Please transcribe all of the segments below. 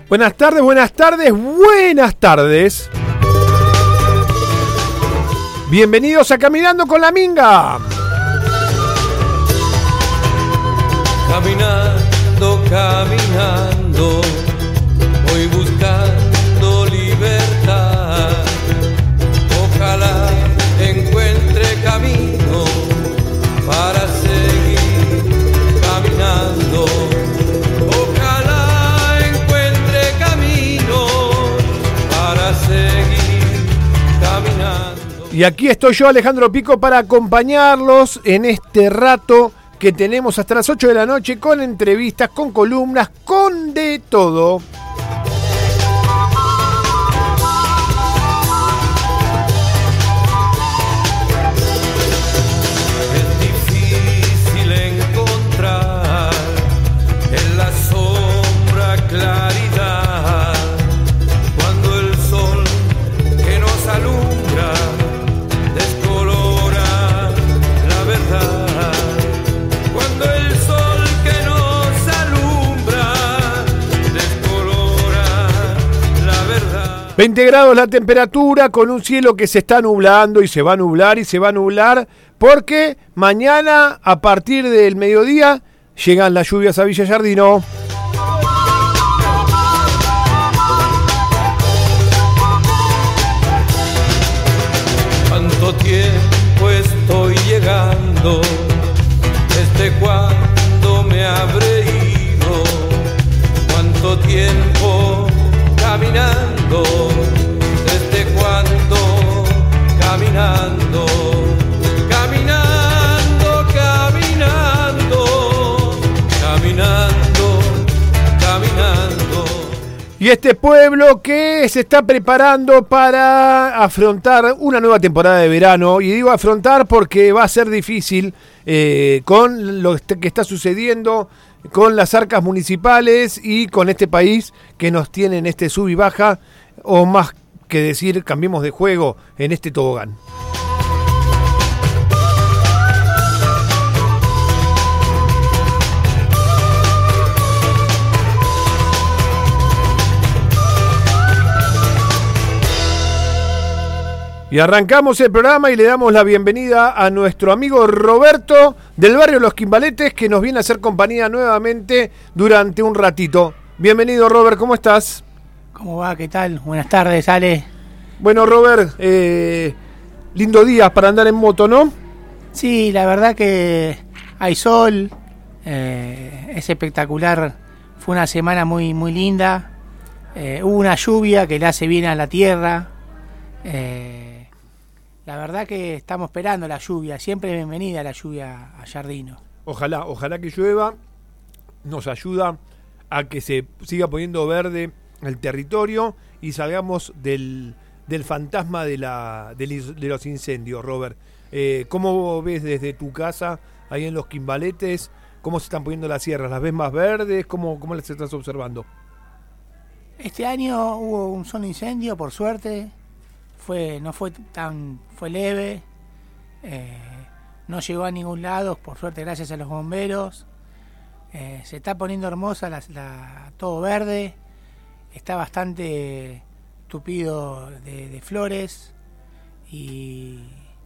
Buenas tardes, buenas tardes, buenas tardes. Bienvenidos a Caminando con la Minga. Caminando, caminando, voy buscando libertad. Ojalá encuentre camino para seguir caminando. Ojalá encuentre camino para seguir caminando. Y aquí estoy yo, Alejandro Pico, para acompañarlos en este rato que tenemos hasta las 8 de la noche, con entrevistas, con columnas, con de todo. Es difícil encontrar en la sombra claridad, cuando el sol que nos alumbra descolora la verdad. Cuando el sol que nos alumbra descolora la verdad. 20 grados la temperatura, con un cielo que se está nublando y se va a nublar y se va a nublar, porque mañana a partir del mediodía llegan las lluvias a Villa Giardino. ¿Cuánto tiempo estoy llegando? ¿Desde cuándo me habré ido? ¿Cuánto tiempo caminando? ¿Desde cuándo caminando? Caminando, caminando, caminando, caminando. Y este pueblo que se está preparando para afrontar una nueva temporada de verano, y digo afrontar porque va a ser difícil con lo que está sucediendo con las arcas municipales y con este país que nos tiene en este sub y baja, o más que decir, cambiemos de juego, en este tobogán. Y arrancamos el programa y le damos la bienvenida a nuestro amigo Roberto del barrio Los Quimbaletes, que nos viene a hacer compañía nuevamente durante un ratito. Bienvenido, Robert, ¿cómo estás? ¿Cómo va? ¿Qué tal? Buenas tardes, Ale. Bueno, Robert, lindo día para andar en moto, ¿no? Sí, la verdad que hay sol, es espectacular, fue una semana muy, muy linda, hubo una lluvia que le hace bien a la tierra. La verdad que estamos esperando la lluvia, siempre bienvenida la lluvia a Giardino. Ojalá que llueva, nos ayuda a que se siga poniendo verde el territorio y salgamos del fantasma de los incendios, Robert. ¿Cómo ves desde tu casa, ahí en Los Quimbaletes, cómo se están poniendo las sierras? ¿Las ves más verdes? ¿Cómo las estás observando? Este año hubo un solo incendio, por suerte. Fue leve, no llegó a ningún lado, por suerte, gracias a los bomberos. Se está poniendo hermosa todo verde, está bastante tupido de flores y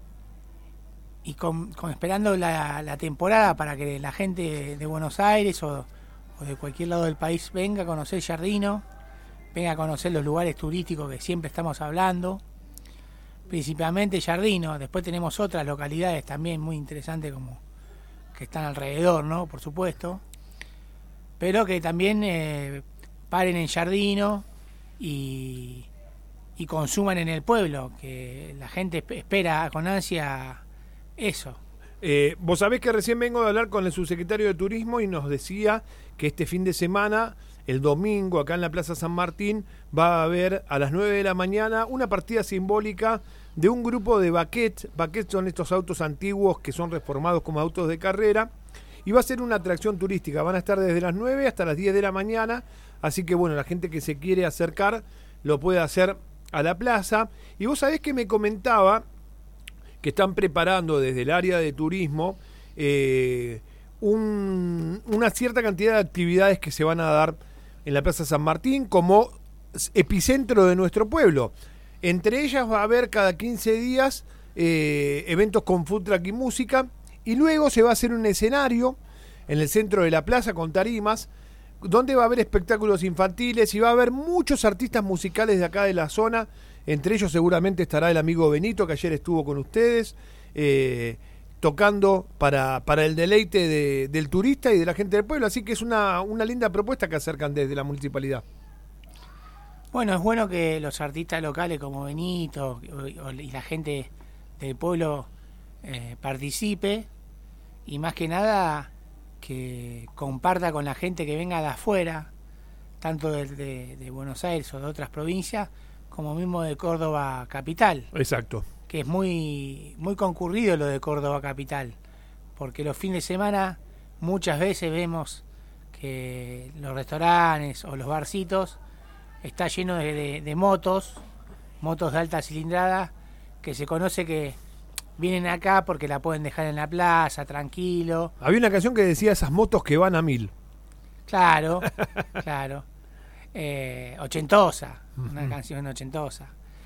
esperando la temporada para que la gente de Buenos Aires o de cualquier lado del país venga a conocer Giardino, venga a conocer los lugares turísticos que siempre estamos hablando. Principalmente Giardino, después tenemos otras localidades también muy interesantes como que están alrededor, ¿no? Por supuesto, pero que también paren en Giardino y consuman en el pueblo, que la gente espera con ansia eso. Vos sabés que recién vengo de hablar con el subsecretario de Turismo y nos decía que este fin de semana, el domingo, acá en la Plaza San Martín, va a haber a las 9 de la mañana una partida simbólica de un grupo de baquet. Baquet son estos autos antiguos que son reformados como autos de carrera, y va a ser una atracción turística. Van a estar desde las 9 hasta las 10 de la mañana, así que bueno, la gente que se quiere acercar lo puede hacer a la plaza. Y vos sabés que me comentaba que están preparando desde el área de turismo una cierta cantidad de actividades que se van a dar en la Plaza San Martín como epicentro de nuestro pueblo. Entre ellas va a haber cada 15 días eventos con food truck y música, y luego se va a hacer un escenario en el centro de la plaza con tarimas, donde va a haber espectáculos infantiles y va a haber muchos artistas musicales de acá de la zona. Entre ellos seguramente estará el amigo Benito, que ayer estuvo con ustedes, tocando para el deleite del turista y de la gente del pueblo. Así que es una linda propuesta que acercan desde la municipalidad. Bueno, es bueno que los artistas locales como Benito y la gente del pueblo participe, y más que nada que comparta con la gente que venga de afuera, tanto de Buenos Aires o de otras provincias, como mismo de Córdoba capital. Exacto. Que es muy muy concurrido lo de Córdoba capital, porque los fines de semana muchas veces vemos que los restaurantes o los barcitos está lleno de motos de alta cilindrada, que se conoce que vienen acá porque la pueden dejar en la plaza, tranquilo. Había una canción que decía esas motos que van a 1000. Claro, claro. Ochentosa, una canción ochentosa.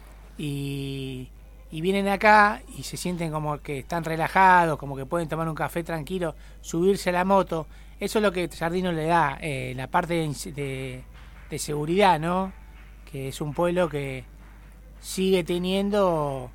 Y vienen acá y se sienten como que están relajados, como que pueden tomar un café tranquilo, subirse a la moto. Eso es lo que Jardino le da, la parte de seguridad, ¿no? Que es un pueblo que sigue teniendo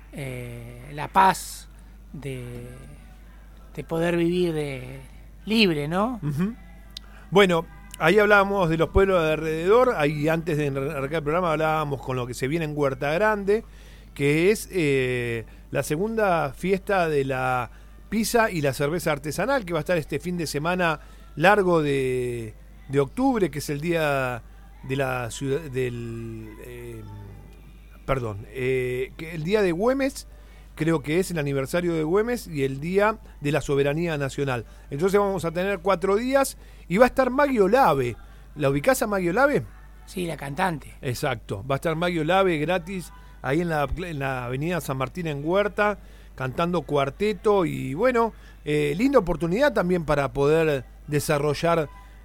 la paz de poder vivir libre, ¿no? Uh-huh. Bueno, ahí hablábamos de los pueblos de alrededor. Ahí antes de arrancar el programa hablábamos con lo que se viene en Huerta Grande, que es la segunda fiesta de la pizza y la cerveza artesanal, que va a estar este fin de semana largo de octubre, que es el día de la ciudad que el día de Güemes, creo que es el aniversario de Güemes, y el día de la soberanía nacional. Entonces vamos a tener 4 días y va a estar Maggie Olave. ¿La ubicás a Maggie Olave? Sí, la cantante. Exacto, va a estar Maggie Olave gratis ahí en la avenida San Martín en Huerta, cantando cuarteto, y bueno, linda oportunidad también para poder desarrollar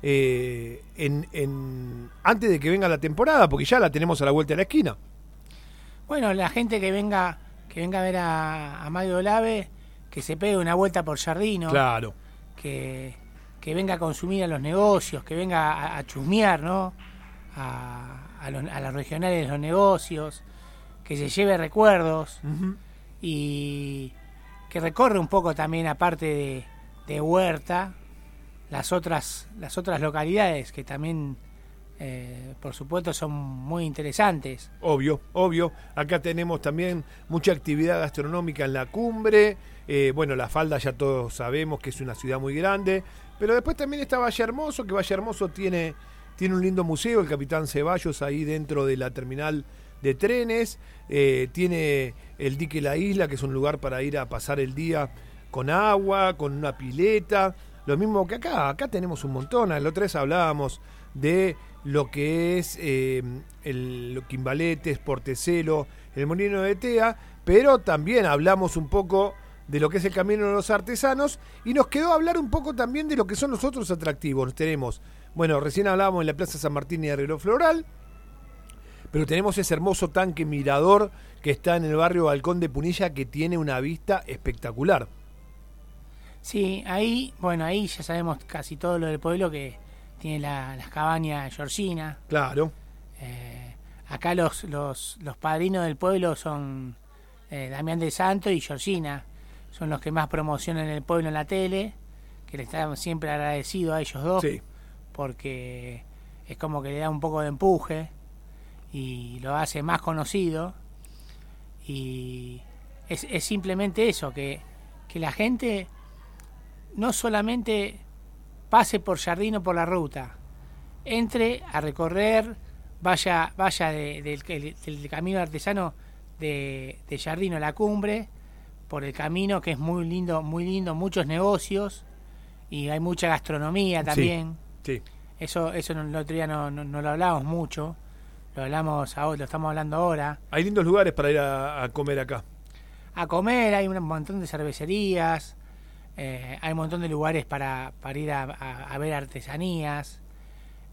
antes de que venga la temporada, porque ya la tenemos a la vuelta de la esquina. Bueno, la gente que venga a ver a Mario Olave, que se pegue una vuelta por Jardino. Claro. Que venga a consumir a los negocios, que venga a chusmear, ¿no? A las regionales de los negocios, que se lleve recuerdos. Uh-huh. Y que recorre un poco también, aparte de Huerta, las otras localidades que también por supuesto son muy interesantes. Obvio. Acá tenemos también mucha actividad gastronómica en la cumbre. Bueno, La Falda ya todos sabemos que es una ciudad muy grande, pero después también está Valle Hermoso, que Valle Hermoso tiene un lindo museo, el Capitán Ceballos, ahí dentro de la terminal de trenes. Tiene el dique La Isla, que es un lugar para ir a pasar el día con agua, con una pileta. Lo mismo que acá tenemos un montón. La otra vez hablábamos de lo que es el Quimbaletes, Portecelo, el Molino de Tea, pero también hablamos un poco de lo que es el Camino de los Artesanos, y nos quedó hablar un poco también de lo que son los otros atractivos. Tenemos, bueno, recién hablábamos en la Plaza San Martín y Arreglo Floral, pero tenemos ese hermoso tanque mirador que está en el barrio Balcón de Punilla, que tiene una vista espectacular. Sí, ahí ya sabemos casi todo lo del pueblo, que tiene las cabañas Georgina. Claro. Acá los padrinos del pueblo son Damián de Santo y Georgina. Son los que más promocionan el pueblo en la tele, que le estamos siempre agradecidos a ellos dos. Sí. Porque es como que le da un poco de empuje y lo hace más conocido. Y es simplemente eso, que la gente no solamente pase por Jardino, por la ruta, entre a recorrer, vaya del camino artesano de Jardino a la cumbre, por el camino, que es muy lindo, muchos negocios, y hay mucha gastronomía también. Sí. Eso el otro día no lo hablamos mucho, lo estamos hablando ahora. Hay lindos lugares para ir a comer acá. A comer, hay un montón de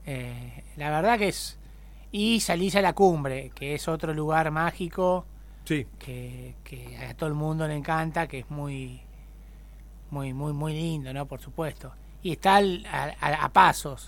La verdad que es... Y salís a la cumbre, que es otro lugar mágico, Sí. que a todo el mundo le encanta, que es muy muy lindo, ¿no? Por supuesto. Y está a pasos.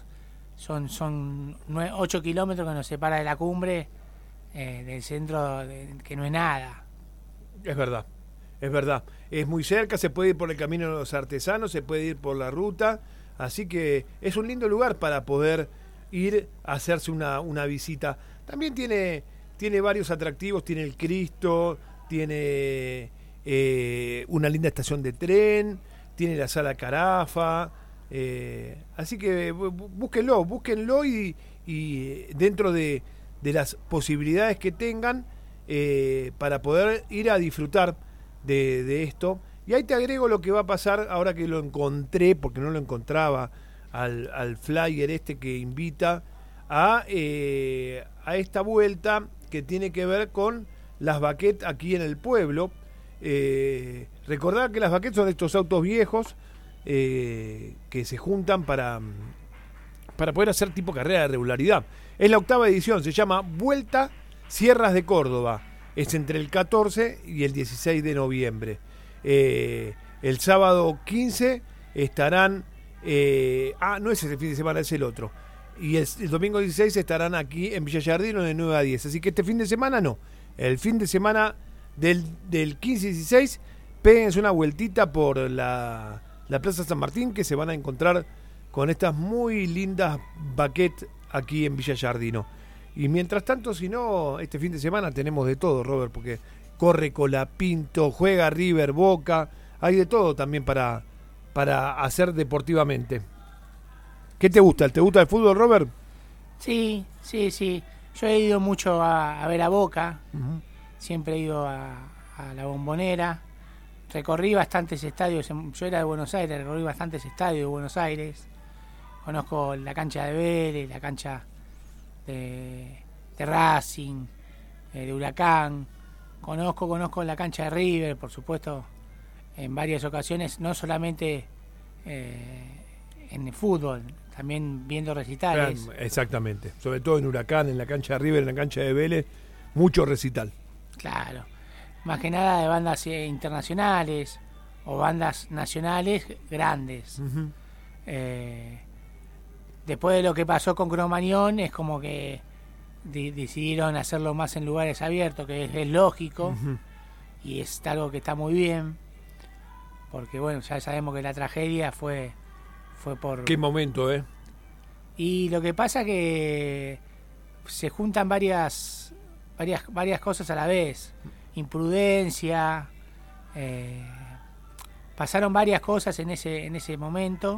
Son 8 kilómetros que nos separa de la cumbre, del centro, que no es nada. Es verdad, es verdad. Es muy cerca, se puede ir por el camino de los artesanos, se puede ir por la ruta, así que es un lindo lugar para poder ir a hacerse una visita. También tiene varios atractivos, tiene el Cristo, tiene una linda estación de tren, tiene la sala Carafa, así que búsquenlo y dentro de las posibilidades que tengan, para poder ir a disfrutar de esto. Y ahí te agrego lo que va a pasar ahora que lo encontré, porque no lo encontraba, al flyer este que invita a esta vuelta que tiene que ver con las baquettes aquí en el pueblo. Recordar que las baquettes son estos autos viejos que se juntan para poder hacer tipo carrera de regularidad. Es la 8ª edición, se llama Vuelta Sierras de Córdoba. Es entre el 14 y el 16 de noviembre. El sábado 15 estarán... no es ese fin de semana, es el otro. Y el domingo 16 estarán aquí en Villa Giardino de 9 a 10. Así que este fin de semana no. El fin de semana del 15 y 16, péguense una vueltita por la Plaza San Martín, que se van a encontrar con estas muy lindas baquettes aquí en Villa Giardino. Y mientras tanto, si no, este fin de semana tenemos de todo, Robert, porque corre Colapinto, juega River, Boca, hay de todo también para hacer deportivamente. ¿Qué te gusta? ¿Te gusta el fútbol, Robert? Sí. Yo he ido mucho a ver a Boca, Uh-huh. siempre he ido a la Bombonera, recorrí bastantes estadios, yo era de Buenos Aires, recorrí bastantes estadios de Buenos Aires, conozco la cancha de Vélez, la cancha de Racing, de Huracán, conozco la cancha de River, por supuesto, en varias ocasiones, no solamente en el fútbol, también viendo recitales. Exactamente, sobre todo en Huracán, en la cancha de River, en la cancha de Vélez, mucho recital. Claro, más que nada de bandas internacionales o bandas nacionales grandes. Uh-huh. Después de lo que pasó con Cromañón, es como que decidieron hacerlo más en lugares abiertos, que es lógico. Uh-huh. Y es algo que está muy bien, porque bueno, ya sabemos que la tragedia fue por... Qué momento, Y lo que pasa que se juntan varias cosas a la vez. Imprudencia, pasaron varias cosas en ese momento,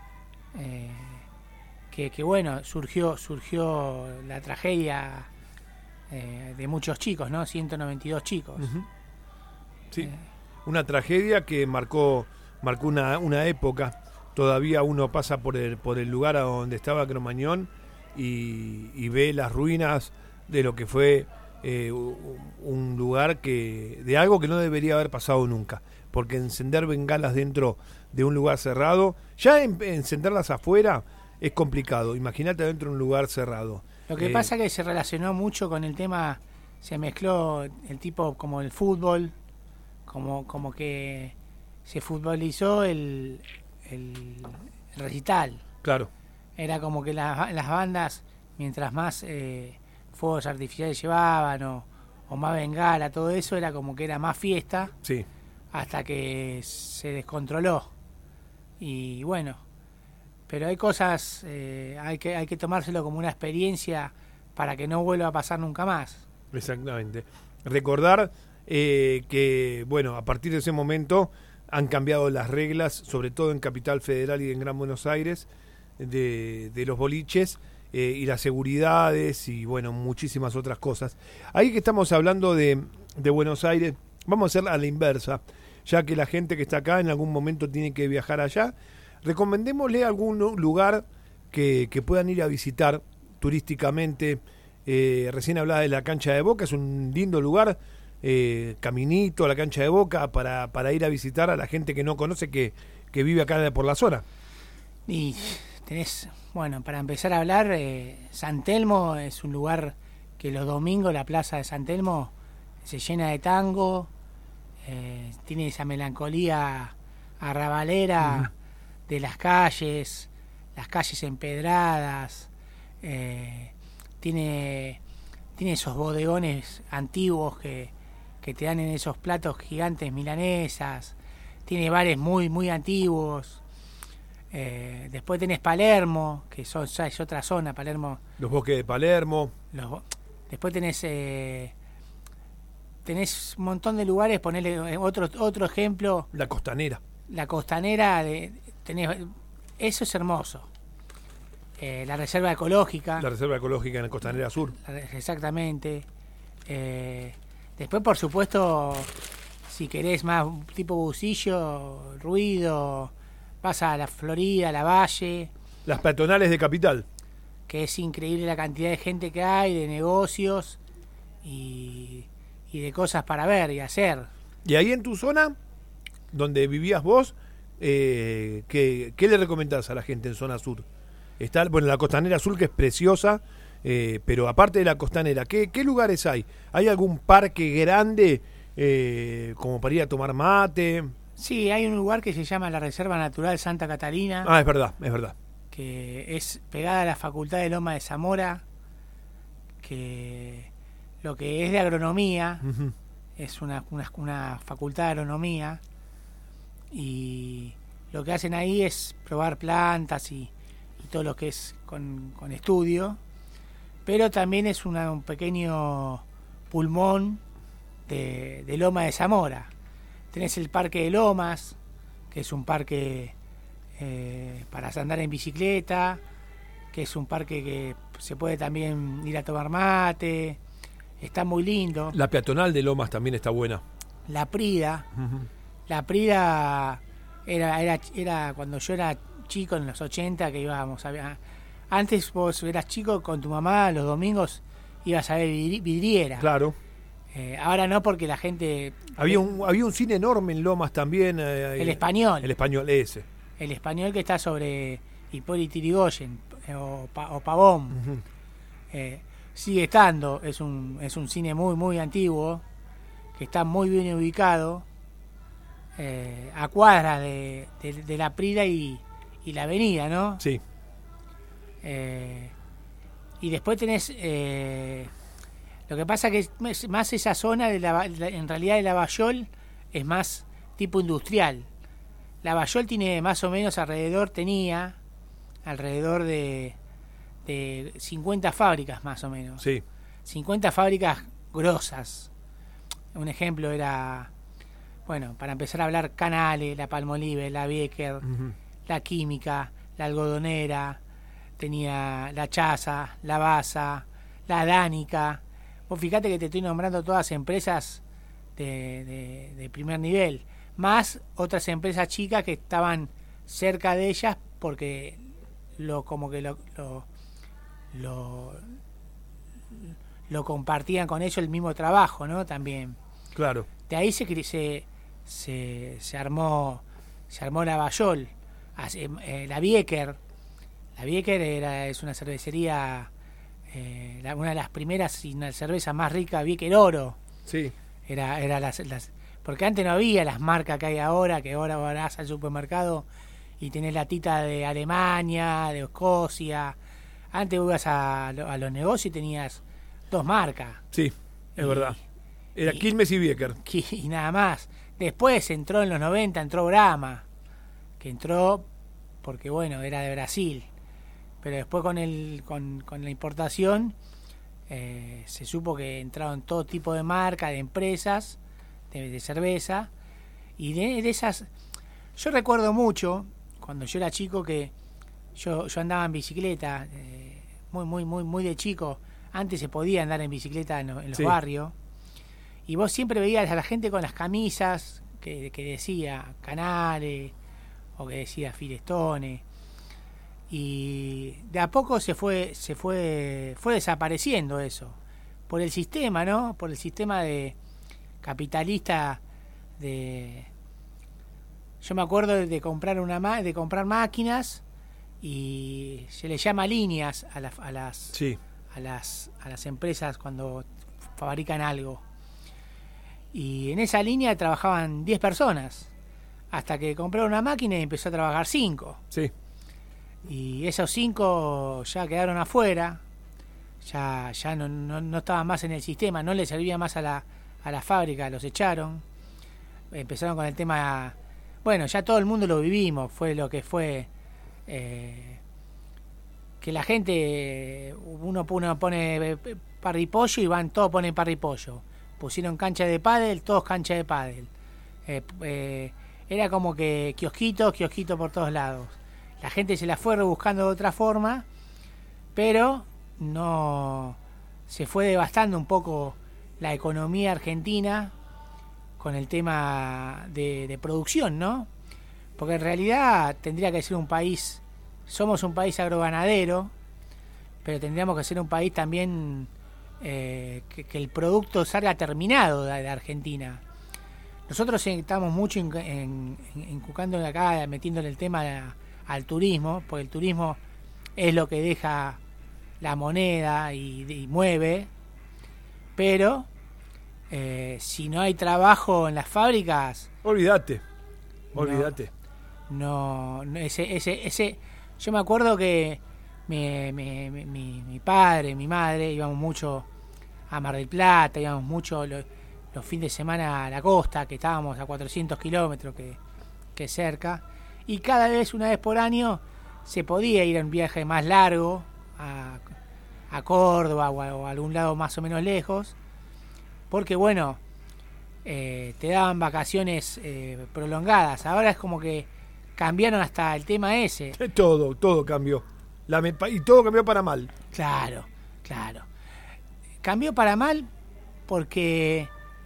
que bueno, surgió la tragedia de muchos chicos, ¿no? 192 chicos. Uh-huh. Sí, una tragedia que marcó una época. Todavía uno pasa por el lugar a donde estaba Cromañón y ve las ruinas de lo que fue un lugar de algo que no debería haber pasado nunca, porque encender bengalas dentro de un lugar cerrado, ya encenderlas afuera es complicado, imagínate dentro de un lugar cerrado. Lo que pasa es que se relacionó mucho con el tema, se mezcló el tipo como el fútbol, como que se futbolizó el recital. Claro. Era como que las bandas, mientras más fuegos artificiales llevaban o más bengala, todo eso, era como que era más fiesta. Sí. Hasta que se descontroló. Y bueno, pero hay cosas, hay que tomárselo como una experiencia para que no vuelva a pasar nunca más. Exactamente. Recordar que, bueno, a partir de ese momento han cambiado las reglas, sobre todo en Capital Federal y en Gran Buenos Aires, de los boliches, y las seguridades y, bueno, muchísimas otras cosas. Ahí que estamos hablando de Buenos Aires, vamos a hacer a la inversa, ya que la gente que está acá en algún momento tiene que viajar allá. Recomendémosle algún lugar que puedan ir a visitar turísticamente. Recién hablaba de la cancha de Boca, es un lindo lugar. Caminito a la cancha de Boca para ir a visitar a la gente que no conoce, que vive acá por la zona. Y tenés, bueno, para empezar a hablar, San Telmo es un lugar que los domingos la plaza de San Telmo se llena de tango, tiene esa melancolía arrabalera de las calles empedradas, tiene esos bodegones antiguos que te dan en esos platos gigantes milanesas, tiene bares muy muy antiguos. Después tenés Palermo, que ya es otra zona, Palermo. Los bosques de Palermo. Después tenés un montón de lugares, ponerle otro ejemplo. La Costanera. La Costanera, eso es hermoso. La Reserva Ecológica. La Reserva Ecológica en la Costanera Sur. Exactamente. Después, por supuesto, si querés más tipo bucillo, ruido, vas a la Florida, a la Valle. Las peatonales de Capital. Que es increíble la cantidad de gente que hay, de negocios y de cosas para ver y hacer. Y ahí en tu zona, donde vivías vos, ¿qué le recomendás a la gente en zona sur? Está, bueno, la Costanera Sur, que es preciosa, pero aparte de la Costanera, ¿qué lugares hay? ¿Hay algún parque grande como para ir a tomar mate? Sí, hay un lugar que se llama la Reserva Natural Santa Catalina. Ah, es verdad. Que es pegada a la Facultad de Loma de Zamora, que lo que es de agronomía, es una facultad de agronomía, y lo que hacen ahí es probar plantas y todo lo que es con estudio, pero también es un pequeño pulmón de Loma de Zamora. Tenés el Parque de Lomas, que es un parque para andar en bicicleta, que es un parque que se puede también ir a tomar mate, está muy lindo. La peatonal de Lomas también está buena. La Prida, la Prida era cuando yo era chico en los 80, que íbamos a... Antes vos eras chico con tu mamá, los domingos ibas a ver vidriera. Claro. Ahora no, porque la gente... Había un cine enorme en Lomas también. El Español. El Español, ese. El Español, que está sobre Hipólito Yrigoyen o Pavón. Sigue estando, es un cine muy muy antiguo, que está muy bien ubicado, a cuadras de la Prida y la avenida, ¿no? Sí. Y después tenés... lo que pasa que es más esa zona, en realidad de Lavallol es más tipo industrial. Lavallol tiene más o menos alrededor de 50 fábricas más o menos. Sí. 50 fábricas grosas. Un ejemplo era, bueno, para empezar a hablar, Canale, la Palmolive, la Bieker, la Química, la Algodonera, tenía la Chaza, la Basa, la Dánica. Vos fíjate que te estoy nombrando todas empresas de primer nivel, más otras empresas chicas que estaban cerca de ellas porque lo compartían con ellos el mismo trabajo, ¿no? También. Claro. De ahí se armó Lavallol, la Bieker. La Bieker es una cervecería, una de las primeras y una cerveza más rica, Bieker Oro. Sí. Era porque antes no había las marcas que hay ahora, que ahora vas al supermercado y tenés latita de Alemania, de Escocia. Antes ibas a los negocios y tenías 2 marcas. Sí, es verdad. Era Quilmes y Bieker. Y nada más. Después entró en los 90, entró Brahma, que entró porque, bueno, era de Brasil. Pero después con la importación se supo que entraron todo tipo de marcas, de empresas, de cerveza. Y de esas... Yo recuerdo mucho, cuando yo era chico, que yo andaba en bicicleta, muy de chico. Antes se podía andar en bicicleta en los barrios. Y vos siempre veías a la gente con las camisas que decía Canale o que decía Firestone. Y de a poco se fue desapareciendo eso. Por el sistema, ¿no? Por el sistema de capitalista de... Yo me acuerdo de comprar máquinas y se le llama líneas a las Sí. a las empresas cuando fabrican algo. Y en esa línea trabajaban 10 personas, hasta que compraron una máquina y empezó a trabajar 5. Sí. Y esos 5 ya quedaron afuera, ya no estaban más en el sistema, no les servía más a la fábrica, los echaron. Empezaron con el tema, bueno, ya todo el mundo lo vivimos, fue lo que fue, que la gente, uno pone parripollo y todos ponen parripollo. Pusieron cancha de pádel, todos cancha de pádel. Era como que kiosquito por todos lados. La gente se la fue rebuscando de otra forma, pero no se fue devastando un poco la economía argentina con el tema de producción, ¿no? Porque en realidad tendría que ser un país, somos un país agroganadero, pero tendríamos que ser un país también que el producto salga terminado de Argentina. Nosotros estamos mucho inculcando acá, metiéndole el tema al turismo, porque el turismo es lo que deja la moneda y mueve, pero si no hay trabajo en las fábricas, Olvídate. No, ese yo me acuerdo que mi padre, mi madre íbamos mucho a Mar del Plata, íbamos mucho los fines de semana a la costa, que estábamos a 400 kilómetros que cerca, y cada vez, una vez por año, se podía ir a un viaje más largo a Córdoba o a algún lado más o menos lejos, porque bueno, te daban vacaciones prolongadas. Ahora es como que cambiaron hasta el tema ese. Todo cambió. Y todo cambió para mal. Claro. Cambió para mal porque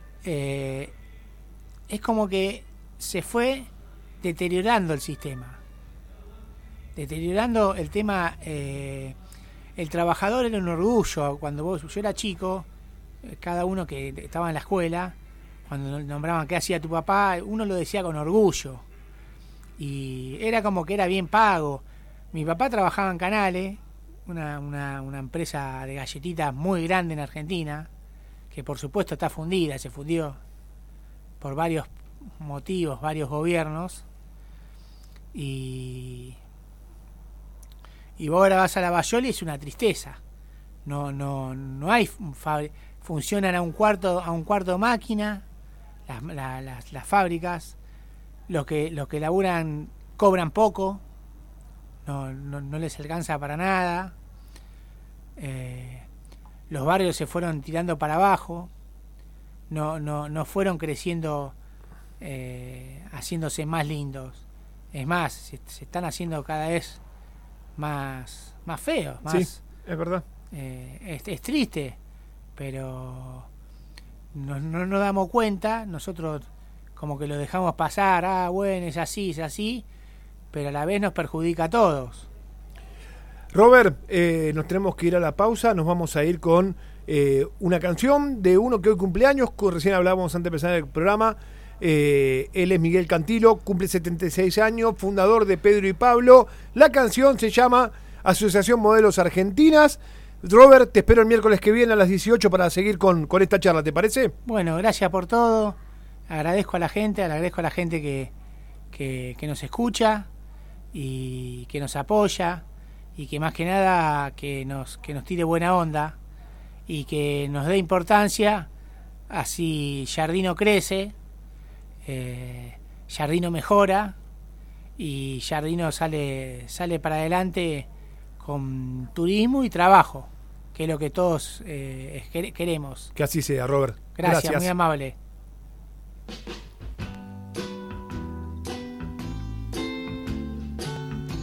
es como que se fue deteriorando el sistema. Deteriorando el tema. El trabajador era un orgullo. Cuando yo era chico, cada uno que estaba en la escuela, cuando nombraban qué hacía tu papá, uno lo decía con orgullo. Y era como que era bien pago. Mi papá trabajaba en Canales, una empresa de galletitas muy grande en Argentina, que por supuesto está fundida, se fundió por varios motivos, varios gobiernos. Y vos ahora vas a la Bayoli y es una tristeza. No hay funcionan a un cuarto máquina las fábricas. Los que laburan cobran poco, no les alcanza para nada. Los barrios se fueron tirando para abajo, no fueron creciendo, haciéndose más lindos. Es más, se están haciendo cada vez más feos. Más, sí, es verdad. Es triste, pero no nos damos cuenta. Nosotros como que lo dejamos pasar, bueno, es así, pero a la vez nos perjudica a todos. Robert, nos tenemos que ir a la pausa, nos vamos a ir con una canción de uno que hoy cumpleaños, recién hablábamos antes de empezar el programa. Él es Miguel Cantilo, cumple 76 años, fundador de Pedro y Pablo. La canción se llama Asociación Modelos Argentinas. Robert, te espero el miércoles que viene a las 18 para seguir con esta charla, ¿te parece? Bueno, gracias por todo. Agradezco a la gente que nos escucha y que nos apoya, y que más que nada que nos tire buena onda y que nos dé importancia. Así Giardino crece, Giardino mejora y Giardino sale para adelante con turismo y trabajo, que es lo que todos queremos. Que así sea, Robert. Gracias, muy amable.